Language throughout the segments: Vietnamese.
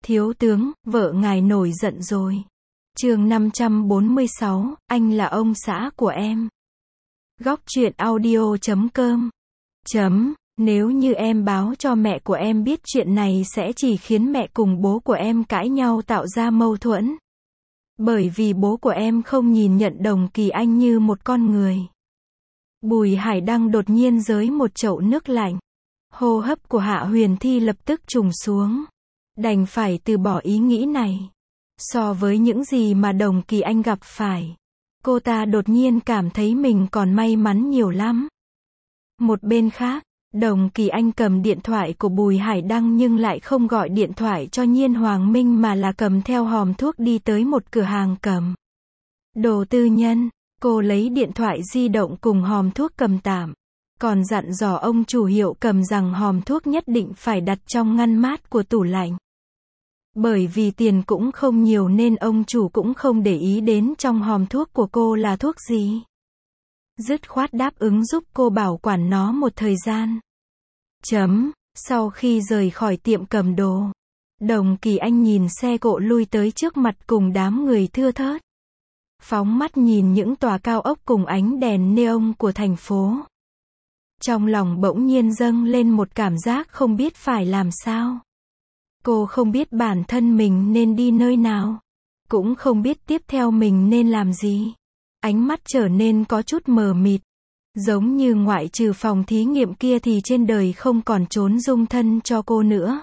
Thiếu tướng, vợ ngài nổi giận rồi. Chương 546, anh là ông xã của em. Góc truyện audio.com. Nếu như em báo cho mẹ của em biết chuyện này sẽ chỉ khiến mẹ cùng bố của em cãi nhau tạo ra mâu thuẫn. Bởi vì bố của em không nhìn nhận Đồng Kỳ Anh như một con người. Bùi Hải Đăng đột nhiên rới một chậu nước lạnh. Hô hấp của Hạ Huyền Thi lập tức trùng xuống. Đành phải từ bỏ ý nghĩ này. So với những gì mà Đồng Kỳ Anh gặp phải, cô ta đột nhiên cảm thấy mình còn may mắn nhiều lắm. Một bên khác, Đồng Kỳ Anh cầm điện thoại của Bùi Hải Đăng nhưng lại không gọi điện thoại cho Nhiên Hoàng Minh mà là cầm theo hòm thuốc đi tới một cửa hàng cầm đồ tư nhân. Cô lấy điện thoại di động cùng hòm thuốc cầm tạm. Còn dặn dò ông chủ hiệu cầm rằng hòm thuốc nhất định phải đặt trong ngăn mát của tủ lạnh. Bởi vì tiền cũng không nhiều nên ông chủ cũng không để ý đến trong hòm thuốc của cô là thuốc gì. Dứt khoát đáp ứng giúp cô bảo quản nó một thời gian. Sau khi rời khỏi tiệm cầm đồ, Đồng Kỳ Anh nhìn xe cộ lui tới trước mặt cùng đám người thưa thớt. Phóng mắt nhìn những tòa cao ốc cùng ánh đèn neon của thành phố. Trong lòng bỗng nhiên dâng lên một cảm giác không biết phải làm sao. Cô không biết bản thân mình nên đi nơi nào. Cũng không biết tiếp theo mình nên làm gì. Ánh mắt trở nên có chút mờ mịt. Giống như ngoại trừ phòng thí nghiệm kia thì trên đời không còn chốn dung thân cho cô nữa.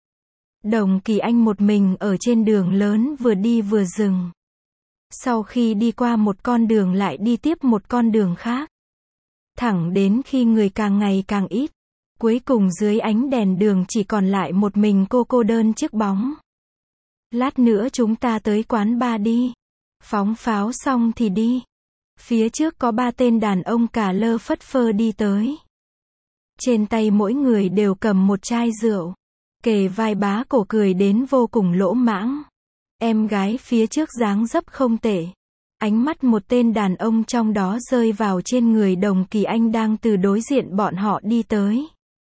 Đồng Kỳ Anh một mình ở trên đường lớn vừa đi vừa dừng. Sau khi đi qua một con đường lại đi tiếp một con đường khác. Thẳng đến khi người càng ngày càng ít. Cuối cùng dưới ánh đèn đường chỉ còn lại một mình cô đơn chiếc bóng. Lát nữa chúng ta tới quán bar đi. Phóng pháo xong thì đi. Phía trước có 3 tên đàn ông cả lơ phất phơ đi tới. Trên tay mỗi người đều cầm một chai rượu. Kề vai bá cổ cười đến vô cùng lỗ mãng. Em gái phía trước dáng dấp không tệ. Ánh mắt một tên đàn ông trong đó rơi vào trên người Đồng Kỳ Anh đang từ đối diện bọn họ đi tới.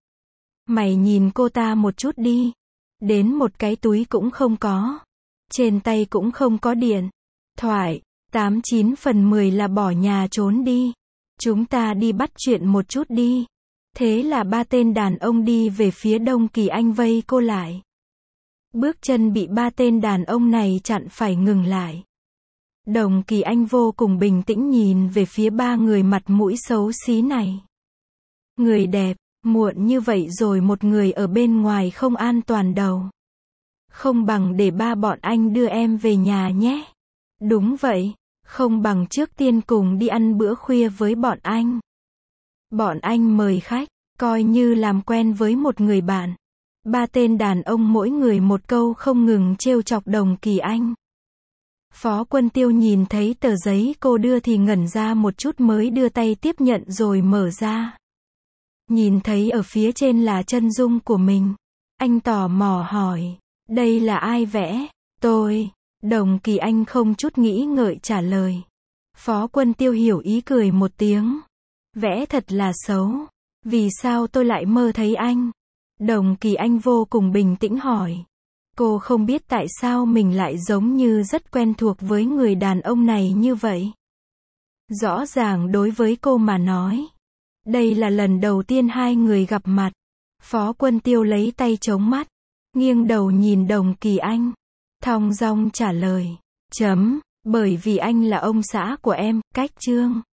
Mày nhìn cô ta một chút đi. Đến một cái túi cũng không có. Trên tay cũng không có điện thoại. 89 phần 10 là bỏ nhà trốn đi. Chúng ta đi bắt chuyện một chút đi. Thế là 3 tên đàn ông đi về phía Đồng Kỳ Anh vây cô lại. Bước chân bị 3 tên đàn ông này chặn phải ngừng lại. Đồng Kỳ Anh vô cùng bình tĩnh nhìn về phía 3 người mặt mũi xấu xí này. Người đẹp, muộn như vậy rồi một người ở bên ngoài không an toàn đâu. Không bằng để bọn anh đưa em về nhà nhé. Đúng vậy, không bằng trước tiên cùng đi ăn bữa khuya với bọn anh. Bọn anh mời khách, coi như làm quen với một người bạn. 3 tên đàn ông mỗi người một câu không ngừng trêu chọc Đồng Kỳ Anh. Phó Quân Tiêu nhìn thấy tờ giấy cô đưa thì ngẩn ra một chút mới đưa tay tiếp nhận rồi mở ra. Nhìn thấy ở phía trên là chân dung của mình. Anh tò mò hỏi, đây là ai vẽ? Tôi. Đồng Kỳ Anh không chút nghĩ ngợi trả lời. Phó Quân Tiêu hiểu ý cười một tiếng. Vẽ thật là xấu. Vì sao tôi lại mơ thấy anh? Đồng Kỳ Anh vô cùng bình tĩnh hỏi. Cô không biết tại sao mình lại giống như rất quen thuộc với người đàn ông này như vậy. Rõ ràng đối với cô mà nói, đây là lần đầu tiên hai người gặp mặt. Phó Quân Tiêu lấy tay chống mắt, nghiêng đầu nhìn Đồng Kỳ Anh, thong dong trả lời. Bởi vì anh là ông xã của em, cách chương.